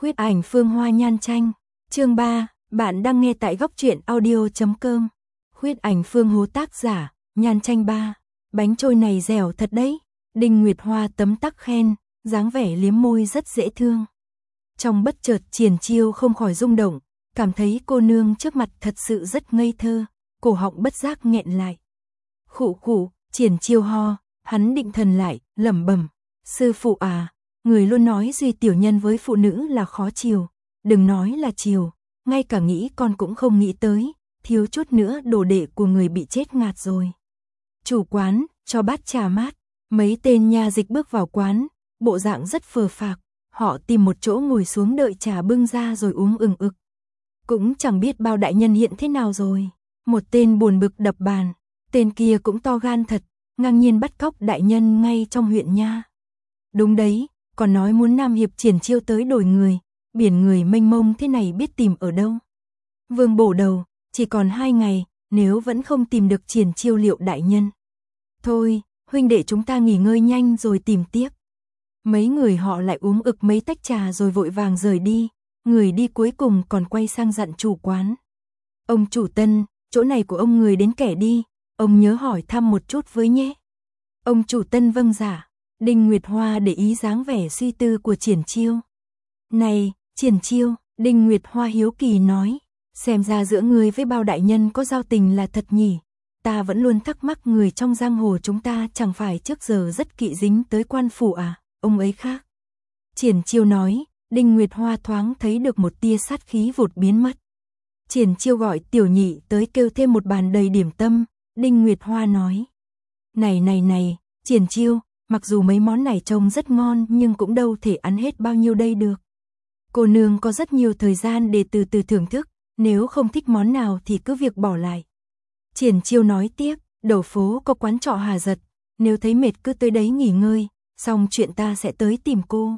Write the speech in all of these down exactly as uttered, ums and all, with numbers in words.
Huyết ảnh phương hoa nhan tranh. Chương ba, bạn đang nghe tại góc truyện audio chấm com. Huyết ảnh phương hố tác giả, nhan tranh ba. Bánh trôi này dẻo thật đấy. Đinh Nguyệt Hoa tấm tắc khen, dáng vẻ liếm môi rất dễ thương. Trong bất chợt Triển Chiêu không khỏi rung động, cảm thấy cô nương trước mặt thật sự rất ngây thơ, cổ họng bất giác nghẹn lại. Khụ khụ, Triển Chiêu ho, hắn định thần lại, lẩm bẩm, sư phụ à, người luôn nói duy tiểu nhân với phụ nữ là khó chiều, đừng nói là chiều, ngay cả nghĩ con cũng không nghĩ tới, thiếu chút nữa đồ đệ của người bị chết ngạt rồi. Chủ quán, cho bát trà mát, mấy tên nha dịch bước vào quán, bộ dạng rất phờ phạc, họ tìm một chỗ ngồi xuống đợi trà bưng ra rồi uống ừng ực. Cũng chẳng biết bao đại nhân hiện thế nào rồi, một tên buồn bực đập bàn, tên kia cũng to gan thật, ngang nhiên bắt cóc đại nhân ngay trong huyện nha. Đúng đấy, còn nói muốn Nam Hiệp Triển Chiêu tới đổi người, biển người mênh mông thế này biết tìm ở đâu. Vương bổ đầu, chỉ còn hai ngày, nếu vẫn không tìm được Triển Chiêu liệu đại nhân. Thôi, huynh đệ chúng ta nghỉ ngơi nhanh rồi tìm tiếp. Mấy người họ lại uống ực mấy tách trà rồi vội vàng rời đi, người đi cuối cùng còn quay sang dặn chủ quán. Ông chủ Tân, chỗ này của ông người đến kẻ đi, ông nhớ hỏi thăm một chút với nhé. Ông chủ Tân vâng dạ. Đinh Nguyệt Hoa để ý dáng vẻ suy tư của Triển Chiêu. Này, Triển Chiêu, Đinh Nguyệt Hoa hiếu kỳ nói, xem ra giữa người với bao đại nhân có giao tình là thật nhỉ. Ta vẫn luôn thắc mắc người trong giang hồ chúng ta chẳng phải trước giờ rất kỵ dính tới quan phủ à, ông ấy khác. Triển Chiêu nói, Đinh Nguyệt Hoa thoáng thấy được một tia sát khí vụt biến mất. Triển Chiêu gọi tiểu nhị tới kêu thêm một bàn đầy điểm tâm, Đinh Nguyệt Hoa nói. Này này này, Triển Chiêu, mặc dù mấy món này trông rất ngon nhưng cũng đâu thể ăn hết bao nhiêu đây được. Cô nương có rất nhiều thời gian để từ từ thưởng thức, nếu không thích món nào thì cứ việc bỏ lại. Triển Chiêu nói tiếp, đầu phố có quán trọ Hà Giật, nếu thấy mệt cứ tới đấy nghỉ ngơi, xong chuyện ta sẽ tới tìm cô.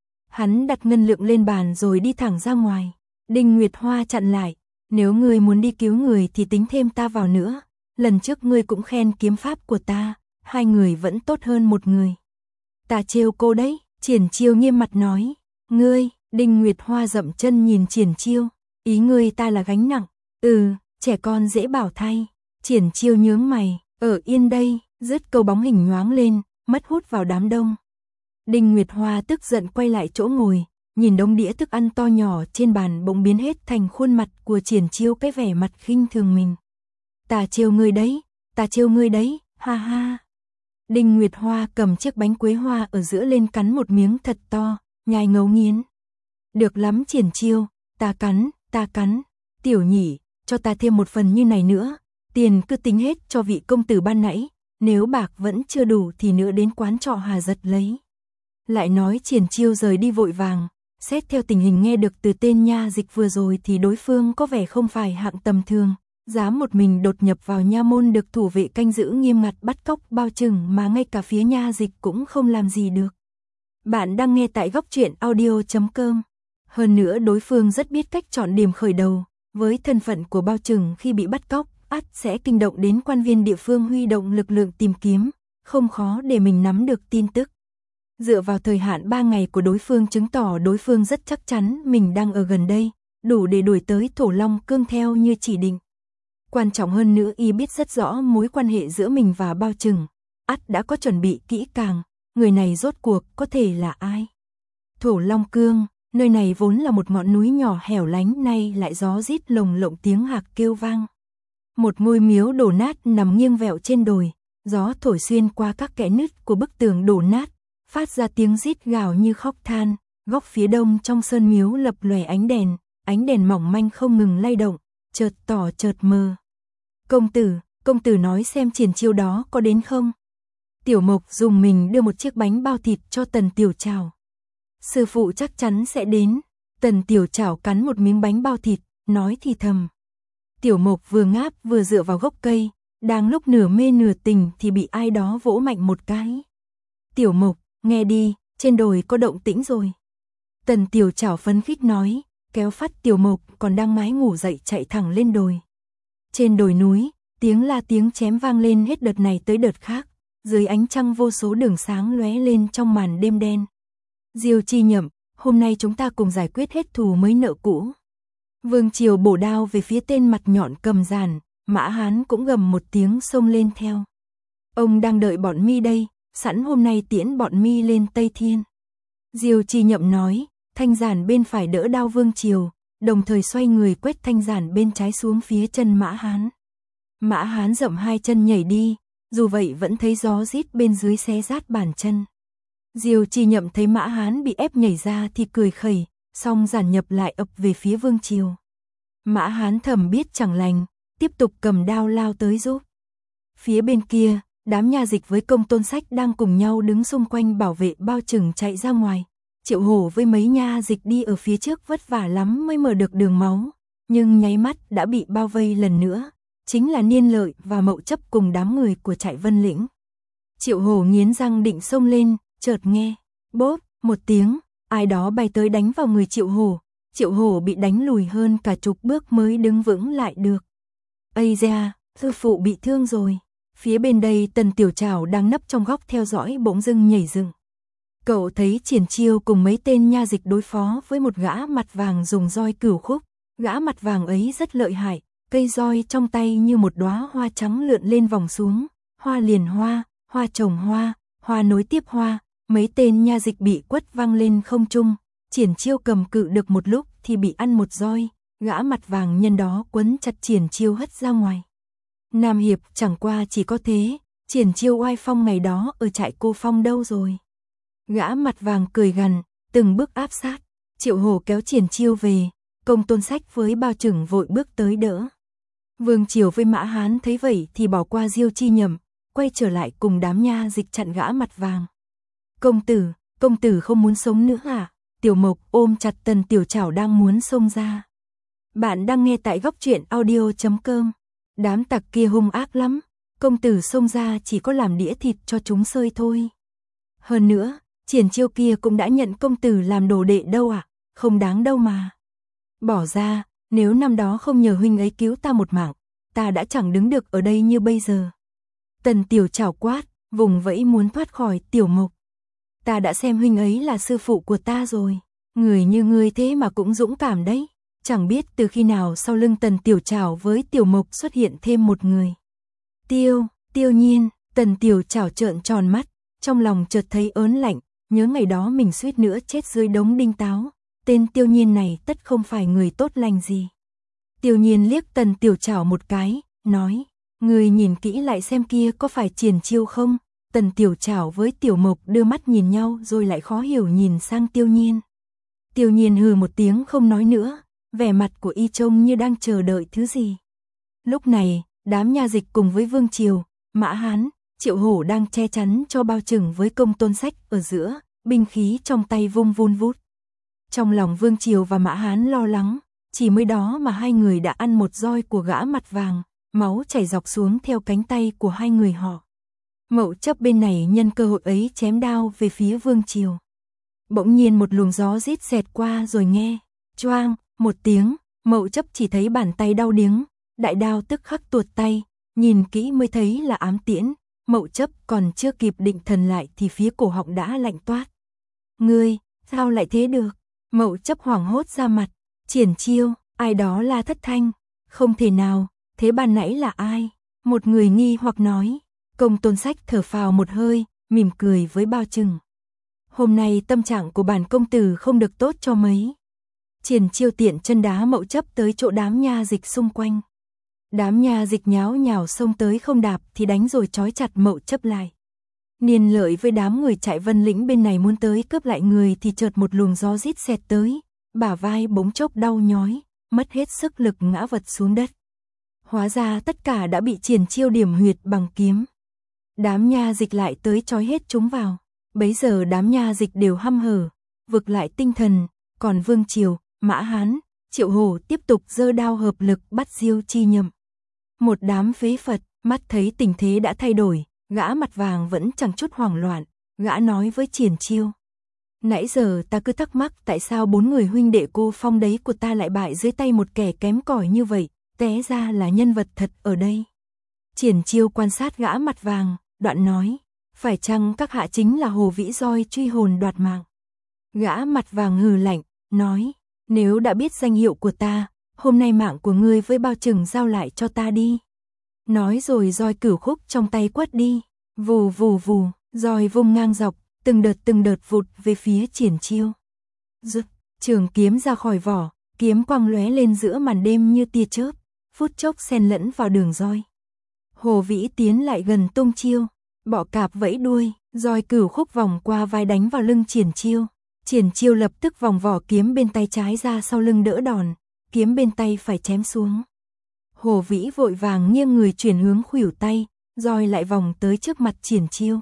Hắn đặt ngân lượng lên bàn rồi đi thẳng ra ngoài. Đinh Nguyệt Hoa chặn lại, nếu ngươi muốn đi cứu người thì tính thêm ta vào nữa, lần trước ngươi cũng khen kiếm pháp của ta, hai người vẫn tốt hơn một người. Ta trêu cô đấy, Triển Chiêu nghiêm mặt nói. Ngươi, Đinh Nguyệt Hoa dậm chân nhìn Triển Chiêu, ý ngươi ta là gánh nặng, ừ, trẻ con dễ bảo thay. Triển Chiêu nhướng mày, ở yên đây, dứt câu bóng hình nhoáng lên, mất hút vào đám đông. Đinh Nguyệt Hoa tức giận quay lại chỗ ngồi, nhìn đống đĩa thức ăn to nhỏ trên bàn bỗng biến hết thành khuôn mặt của Triển Chiêu cái vẻ mặt khinh thường mình. Ta trêu ngươi đấy, ta trêu ngươi đấy, ha ha. Đinh Nguyệt Hoa cầm chiếc bánh quế hoa ở giữa lên cắn một miếng thật to, nhai ngấu nghiến. Được lắm Triển Chiêu, ta cắn, ta cắn, tiểu nhị, cho ta thêm một phần như này nữa, tiền cứ tính hết cho vị công tử ban nãy, nếu bạc vẫn chưa đủ thì nữa đến quán trọ Hà Giật lấy. Lại nói Triển Chiêu rời đi vội vàng, xét theo tình hình nghe được từ tên nha dịch vừa rồi thì đối phương có vẻ không phải hạng tầm thường. Dám một mình đột nhập vào nha môn được thủ vệ canh giữ nghiêm ngặt bắt cóc bao chừng mà ngay cả phía nha dịch cũng không làm gì được. Bạn đang nghe tại góc truyện audio chấm com. Hơn nữa đối phương rất biết cách chọn điểm khởi đầu, với thân phận của bao chừng khi bị bắt cóc, ắt sẽ kinh động đến quan viên địa phương huy động lực lượng tìm kiếm, không khó để mình nắm được tin tức. Dựa vào thời hạn ba ngày của đối phương chứng tỏ đối phương rất chắc chắn mình đang ở gần đây, đủ để đuổi tới Thổ Long Cương theo như chỉ định. Quan trọng hơn nữa y biết rất rõ mối quan hệ giữa mình và bao chừng, ắt đã có chuẩn bị kỹ càng, người này rốt cuộc có thể là ai. Thổ Long Cương, nơi này vốn là một ngọn núi nhỏ hẻo lánh nay lại gió rít lồng lộng tiếng hạc kêu vang. Một ngôi miếu đổ nát nằm nghiêng vẹo trên đồi, gió thổi xuyên qua các kẽ nứt của bức tường đổ nát, phát ra tiếng rít gào như khóc than, góc phía đông trong sơn miếu lập lòe ánh đèn, ánh đèn mỏng manh không ngừng lay động, chợt tỏ chợt mờ. Công tử, công tử nói xem Triển Chiêu đó có đến không? Tiểu Mộc dùng mình đưa một chiếc bánh bao thịt cho Tần Tiểu Trảo. Sư phụ chắc chắn sẽ đến. Tần Tiểu Trảo cắn một miếng bánh bao thịt, nói thì thầm. Tiểu Mộc vừa ngáp vừa dựa vào gốc cây, đang lúc nửa mê nửa tình thì bị ai đó vỗ mạnh một cái. Tiểu Mộc, nghe đi, trên đồi có động tĩnh rồi. Tần Tiểu Trảo phấn khích nói, kéo phát Tiểu Mộc còn đang mái ngủ dậy chạy thẳng lên đồi. Trên đồi núi, tiếng la tiếng chém vang lên hết đợt này tới đợt khác, dưới ánh trăng vô số đường sáng lóe lên trong màn đêm đen. Diêu Chi Nhậm, hôm nay chúng ta cùng giải quyết hết thù mới nợ cũ. Vương Triều bổ đao về phía tên mặt nhọn cầm giàn, Mã Hán cũng gầm một tiếng xông lên theo. Ông đang đợi bọn mi đây, sẵn hôm nay tiễn bọn mi lên Tây Thiên. Diêu Chi Nhậm nói, thanh giản bên phải đỡ đao Vương Triều, đồng thời xoay người quét thanh giản bên trái xuống phía chân Mã Hán. Mã Hán dậm hai chân nhảy đi, dù vậy vẫn thấy gió rít bên dưới xé rát bàn chân. Diêu Chi Nhậm thấy Mã Hán bị ép nhảy ra thì cười khẩy, xong giản nhập lại ập về phía Vương Triều. Mã Hán thầm biết chẳng lành, tiếp tục cầm đao lao tới giúp. Phía bên kia, đám nha dịch với Công Tôn Sách đang cùng nhau đứng xung quanh bảo vệ bao chừng chạy ra ngoài. Triệu Hổ với mấy nha dịch đi ở phía trước vất vả lắm mới mở được đường máu, nhưng nháy mắt đã bị bao vây lần nữa, chính là Niên Lợi và Mậu Chấp cùng đám người của trại Vân Lĩnh. Triệu Hổ nghiến răng định xông lên, chợt nghe, bốp, một tiếng, ai đó bay tới đánh vào người Triệu Hổ. Triệu Hổ bị đánh lùi hơn cả chục bước mới đứng vững lại được. Ây da, sư phụ bị thương rồi. Phía bên đây Tần Tiểu Trảo đang nấp trong góc theo dõi bỗng dưng nhảy dựng. Cậu thấy Triển Chiêu cùng mấy tên nha dịch đối phó với một gã mặt vàng dùng roi cửu khúc. Gã mặt vàng ấy rất lợi hại, cây roi trong tay như một đóa hoa trắng lượn lên vòng xuống, hoa liền hoa, hoa chồng hoa, hoa nối tiếp hoa, mấy tên nha dịch bị quất văng lên không trung. Triển Chiêu cầm cự được một lúc thì bị ăn một roi, gã mặt vàng nhân đó quấn chặt Triển Chiêu hất ra ngoài. Nam Hiệp chẳng qua chỉ có thế, Triển Chiêu oai phong ngày đó ở trại Cô Phong đâu rồi. Gã mặt vàng cười gằn, từng bước áp sát, Triệu Hổ kéo Triển Chiêu về, Công Tôn Sách với bao chừng vội bước tới đỡ. Vương Triều với Mã Hán thấy vậy thì bỏ qua Diêu Chi Nhậm, quay trở lại cùng đám nha dịch chặn gã mặt vàng. Công tử, công tử không muốn sống nữa à? Tiểu Mộc ôm chặt Tần Tiểu Trảo đang muốn xông ra. Bạn đang nghe tại góc truyện audio chấm com. Đám tặc kia hung ác lắm, công tử xông ra chỉ có làm đĩa thịt cho chúng sơi thôi. Hơn nữa, Triển Chiêu kia cũng đã nhận công tử làm đồ đệ đâu à, không đáng đâu mà. Bỏ ra, nếu năm đó không nhờ huynh ấy cứu ta một mạng, ta đã chẳng đứng được ở đây như bây giờ. Tần Tiểu Trảo quát, vùng vẫy muốn thoát khỏi Tiểu Mộc. Ta đã xem huynh ấy là sư phụ của ta rồi, người như ngươi thế mà cũng dũng cảm đấy. Chẳng biết từ khi nào sau lưng Tần Tiểu Trảo với Tiểu Mộc xuất hiện thêm một người. Tiêu, Tiêu Nhiên, Tần Tiểu Trảo trợn tròn mắt, trong lòng chợt thấy ớn lạnh, nhớ ngày đó mình suýt nữa chết dưới đống đinh táo, tên Tiêu Nhiên này tất không phải người tốt lành gì. Tiêu Nhiên liếc Tần Tiểu Trảo một cái, nói, người nhìn kỹ lại xem kia có phải Triển Chiêu không? Tần Tiểu Trảo với Tiểu Mộc đưa mắt nhìn nhau rồi lại khó hiểu nhìn sang Tiêu Nhiên. Tiêu Nhiên hừ một tiếng không nói nữa, vẻ mặt của y trông như đang chờ đợi thứ gì. Lúc này, đám nha dịch cùng với Vương Triều, Mã Hán, Triệu Hổ đang che chắn cho bao chừng với Công Tôn Sách ở giữa, binh khí trong tay vung vun vút. Trong lòng Vương Triều và Mã Hán lo lắng, chỉ mới đó mà hai người đã ăn một roi của gã mặt vàng, máu chảy dọc xuống theo cánh tay của hai người họ. Mậu Chấp bên này nhân cơ hội ấy chém đao về phía Vương Triều. Bỗng nhiên một luồng gió rít xẹt qua rồi nghe, choang, một tiếng, Mậu Chấp chỉ thấy bàn tay đau điếng, đại đao tức khắc tuột tay, nhìn kỹ mới thấy là ám tiễn. Mậu Chấp còn chưa kịp định thần lại thì phía cổ họng đã lạnh toát. Ngươi, sao lại thế được? Mậu Chấp hoảng hốt ra mặt, Triển Chiêu, ai đó la thất thanh, không thể nào, thế ban nãy là ai? Một người nghi hoặc nói. Công Tôn Sách thở phào một hơi, mỉm cười với bao chừng. Hôm nay tâm trạng của bản công tử không được tốt cho mấy. Triển Chiêu tiện chân đá Mậu Chấp tới chỗ đám nha dịch xung quanh. Đám nha dịch nháo nhào xông tới không đạp thì đánh rồi trói chặt Mậu Chấp lại. Niên Lợi với đám người trại Vân Lĩnh bên này muốn tới cướp lại người thì chợt một luồng gió rít xẹt tới, bả vai bỗng chốc đau nhói, mất hết sức lực ngã vật xuống đất. Hóa ra tất cả đã bị Triển Chiêu điểm huyệt bằng kiếm. Đám nha dịch lại tới trói hết chúng vào. Bấy giờ đám nha dịch đều hăm hở, vực lại tinh thần, còn Vương Triều, Mã Hán, Triệu Hổ tiếp tục giơ đao hợp lực bắt Diêu Chi Nhậm. Một đám phế Phật, mắt thấy tình thế đã thay đổi, gã mặt vàng vẫn chẳng chút hoảng loạn, gã nói với Triển Chiêu. Nãy giờ ta cứ thắc mắc tại sao bốn người huynh đệ Cô Phong đấy của ta lại bại dưới tay một kẻ kém cỏi như vậy, té ra là nhân vật thật ở đây. Triển Chiêu quan sát gã mặt vàng, đoạn nói, phải chăng các hạ chính là Hồ Vĩ Roi truy hồn đoạt mạng? Gã mặt vàng hừ lạnh, nói, nếu đã biết danh hiệu của ta, hôm nay mạng của ngươi với Bao Trừng giao lại cho ta đi. Nói rồi roi cửu khúc trong tay quất đi, vù vù vù, roi vung ngang dọc, từng đợt từng đợt vụt về phía Triển Chiêu. Rực, trường kiếm ra khỏi vỏ, kiếm quang lóe lên giữa màn đêm như tia chớp, phút chốc xen lẫn vào đường roi. Hồ Vĩ tiến lại gần tung chiêu, bọ cạp vẫy đuôi, roi cửu khúc vòng qua vai đánh vào lưng Triển Chiêu. Triển Chiêu lập tức vòng vỏ kiếm bên tay trái ra sau lưng đỡ đòn, kiếm bên tay phải chém xuống. Hồ Vĩ vội vàng nghiêng người chuyển hướng khuỷu tay, roi lại vòng tới trước mặt Triển Chiêu.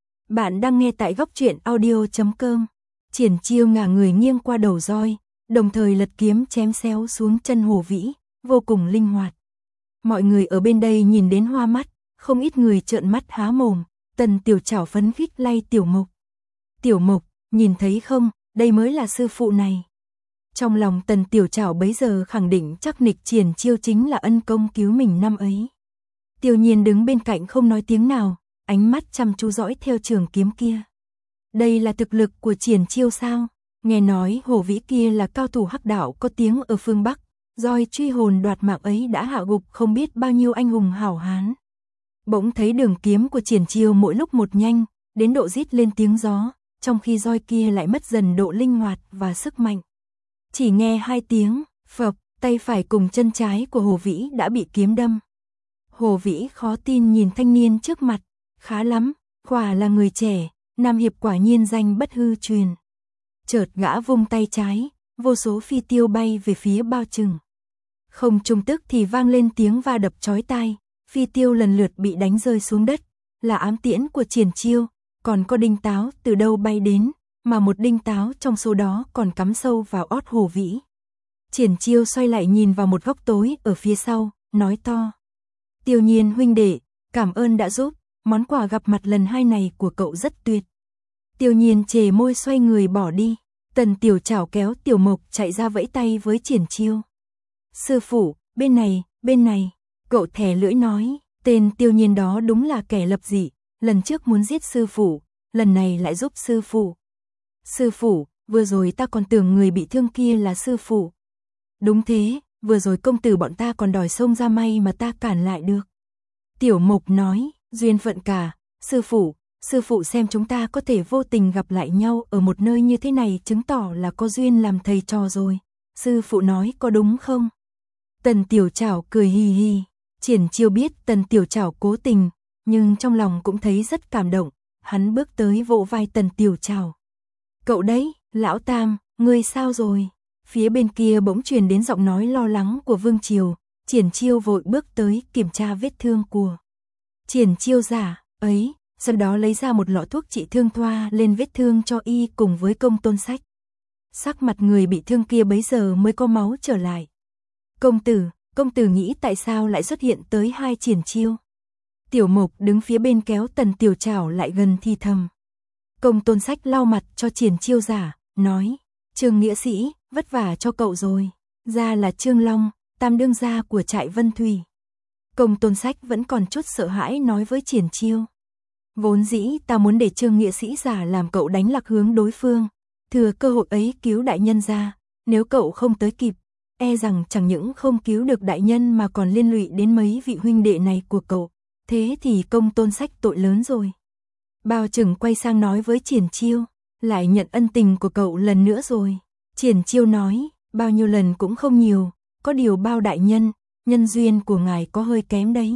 Bạn đang nghe tại góc truyện audio chấm com. Triển Chiêu ngả người nghiêng qua đầu roi, đồng thời lật kiếm chém xéo xuống chân Hồ Vĩ, vô cùng linh hoạt. Mọi người ở bên đây nhìn đến hoa mắt, không ít người trợn mắt há mồm. Tần Tiểu Trảo phấn khích lay Tiểu Mộc. Tiểu Mộc, nhìn thấy không, đây mới là sư phụ này. Trong lòng Tần Tiểu Trảo bấy giờ khẳng định chắc nịch Triển Chiêu chính là ân công cứu mình năm ấy. Tiêu Nhiên đứng bên cạnh không nói tiếng nào, ánh mắt chăm chú dõi theo trường kiếm kia. Đây là thực lực của Triển Chiêu sao? Nghe nói Hồ Vĩ kia là cao thủ hắc đạo có tiếng ở phương Bắc, roi truy hồn đoạt mạng ấy đã hạ gục không biết bao nhiêu anh hùng hảo hán. Bỗng thấy đường kiếm của Triển Chiêu mỗi lúc một nhanh, đến độ rít lên tiếng gió, trong khi roi kia lại mất dần độ linh hoạt và sức mạnh. Chỉ nghe hai tiếng, phập, tay phải cùng chân trái của Hồ Vĩ đã bị kiếm đâm. Hồ Vĩ khó tin nhìn thanh niên trước mặt, khá lắm, quả là người trẻ, nam hiệp quả nhiên danh bất hư truyền. Chợt gã vung tay trái, vô số phi tiêu bay về phía Bao Trừng. Không trung tức thì vang lên tiếng va đập chói tai, phi tiêu lần lượt bị đánh rơi xuống đất, là ám tiễn của Triển Chiêu, còn có đinh táo từ đâu bay đến, mà một đinh táo trong số đó còn cắm sâu vào ót Hồ Vĩ. Triển Chiêu xoay lại nhìn vào một góc tối ở phía sau, nói to. Tiêu Nhiên huynh đệ, cảm ơn đã giúp, món quà gặp mặt lần hai này của cậu rất tuyệt. Tiêu Nhiên chề môi xoay người bỏ đi, Tần Tiểu Trảo kéo Tiểu Mộc chạy ra vẫy tay với Triển Chiêu. Sư phụ, bên này, bên này, cậu thè lưỡi nói, tên Tiêu Nhiên đó đúng là kẻ lập dị, lần trước muốn giết sư phụ, lần này lại giúp sư phụ. Sư phụ, vừa rồi ta còn tưởng người bị thương kia là sư phụ. Đúng thế, vừa rồi công tử bọn ta còn đòi xông ra may mà ta cản lại được. Tiểu Mộc nói, duyên phận cả, sư phụ, sư phụ xem chúng ta có thể vô tình gặp lại nhau ở một nơi như thế này chứng tỏ là có duyên làm thầy trò rồi. Sư phụ nói có đúng không? Tần Tiểu Trảo cười hì hì, Triển Chiêu biết Tần Tiểu Trảo cố tình, nhưng trong lòng cũng thấy rất cảm động, hắn bước tới vỗ vai Tần Tiểu Trảo. Cậu đấy, lão Tam, ngươi sao rồi? Phía bên kia bỗng truyền đến giọng nói lo lắng của Vương Triều, Triển Chiêu vội bước tới kiểm tra vết thương của Triển Chiêu giả, ấy, sau đó lấy ra một lọ thuốc trị thương thoa lên vết thương cho y cùng với Công Tôn Sách. Sắc mặt người bị thương kia bấy giờ mới có máu trở lại. Công tử, công tử nghĩ tại sao lại xuất hiện tới hai Triển Chiêu? Tiểu Mộc đứng phía bên kéo Tần Tiểu Trảo lại gần thì thầm. Công Tôn Sách lau mặt cho Triển Chiêu giả, nói, Trương nghĩa sĩ, vất vả cho cậu rồi, ra là Trương Long, tam đương gia của trại Vân Thủy. Công Tôn Sách vẫn còn chút sợ hãi nói với Triển Chiêu. Vốn dĩ ta muốn để Trương nghĩa sĩ giả làm cậu đánh lạc hướng đối phương, thừa cơ hội ấy cứu đại nhân ra, nếu cậu không tới kịp, e rằng chẳng những không cứu được đại nhân mà còn liên lụy đến mấy vị huynh đệ này của cậu, thế thì Công Tôn Sách tội lớn rồi. Bao Trừng quay sang nói với Triển Chiêu, lại nhận ân tình của cậu lần nữa rồi. Triển Chiêu nói, bao nhiêu lần cũng không nhiều, có điều Bao đại nhân, nhân duyên của ngài có hơi kém đấy.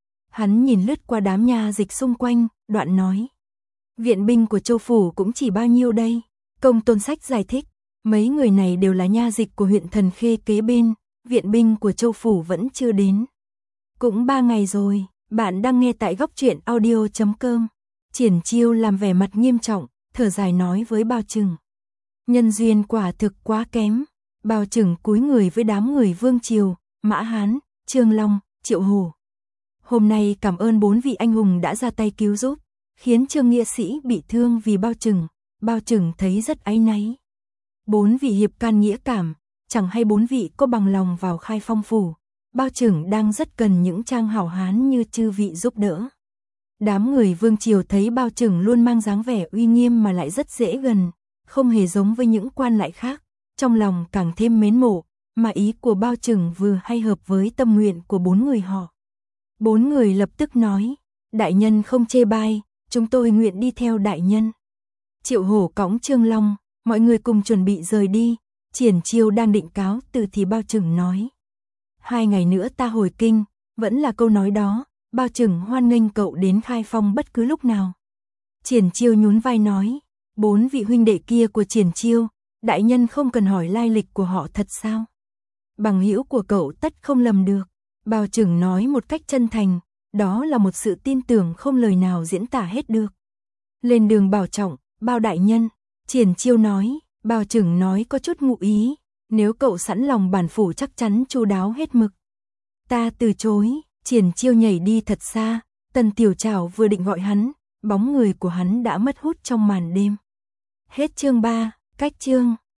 Hắn nhìn lướt qua đám nha dịch xung quanh, đoạn nói, viện binh của Châu Phủ cũng chỉ bao nhiêu đây. Công Tôn Sách giải thích, mấy người này đều là nha dịch của huyện Thần Khê kế bên, viện binh của Châu Phủ vẫn chưa đến. Cũng ba ngày rồi, bạn đang nghe tại góc truyện audio chấm com. Triển Chiêu làm vẻ mặt nghiêm trọng, thở dài nói với Bao Trừng. Nhân duyên quả thực quá kém. Bao Trừng cúi người với đám người Vương Triều, Mã Hán, Trương Long, Triệu Hổ. Hôm nay cảm ơn bốn vị anh hùng đã ra tay cứu giúp, khiến Trương nghĩa sĩ bị thương vì Bao Trừng. Bao Trừng thấy rất áy náy. Bốn vị hiệp can nghĩa cảm, chẳng hay bốn vị có bằng lòng vào Khai Phong phủ. Bao Trừng đang rất cần những trang hảo hán như chư vị giúp đỡ. Đám người Vương Triều thấy Bao Trừng luôn mang dáng vẻ uy nghiêm mà lại rất dễ gần, không hề giống với những quan lại khác, trong lòng càng thêm mến mộ, mà ý của Bao Trừng vừa hay hợp với tâm nguyện của bốn người họ. Bốn người lập tức nói, đại nhân không chê bai, chúng tôi nguyện đi theo đại nhân. Triệu Hổ cõng Trương Long, mọi người cùng chuẩn bị rời đi, Triển Chiêu đang định cáo từ thì Bao Trừng nói. Hai ngày nữa ta hồi kinh, vẫn là câu nói đó, Bao Trừng hoan nghênh cậu đến Khai Phong bất cứ lúc nào. Triển Chiêu nhún vai nói, bốn vị huynh đệ kia của Triển Chiêu, đại nhân không cần hỏi lai lịch của họ thật sao? Bằng hữu của cậu tất không lầm được. Bao Trừng nói một cách chân thành, đó là một sự tin tưởng không lời nào diễn tả hết được. Lên đường bảo trọng, Bao đại nhân, Triển Chiêu nói, Bao Trừng nói có chút ngụ ý, nếu cậu sẵn lòng bản phủ chắc chắn chu đáo hết mực. Ta từ chối, Triển Chiêu nhảy đi thật xa, Tần Tiểu Trảo vừa định gọi hắn, bóng người của hắn đã mất hút trong màn đêm. Hết chương ba, cách chương.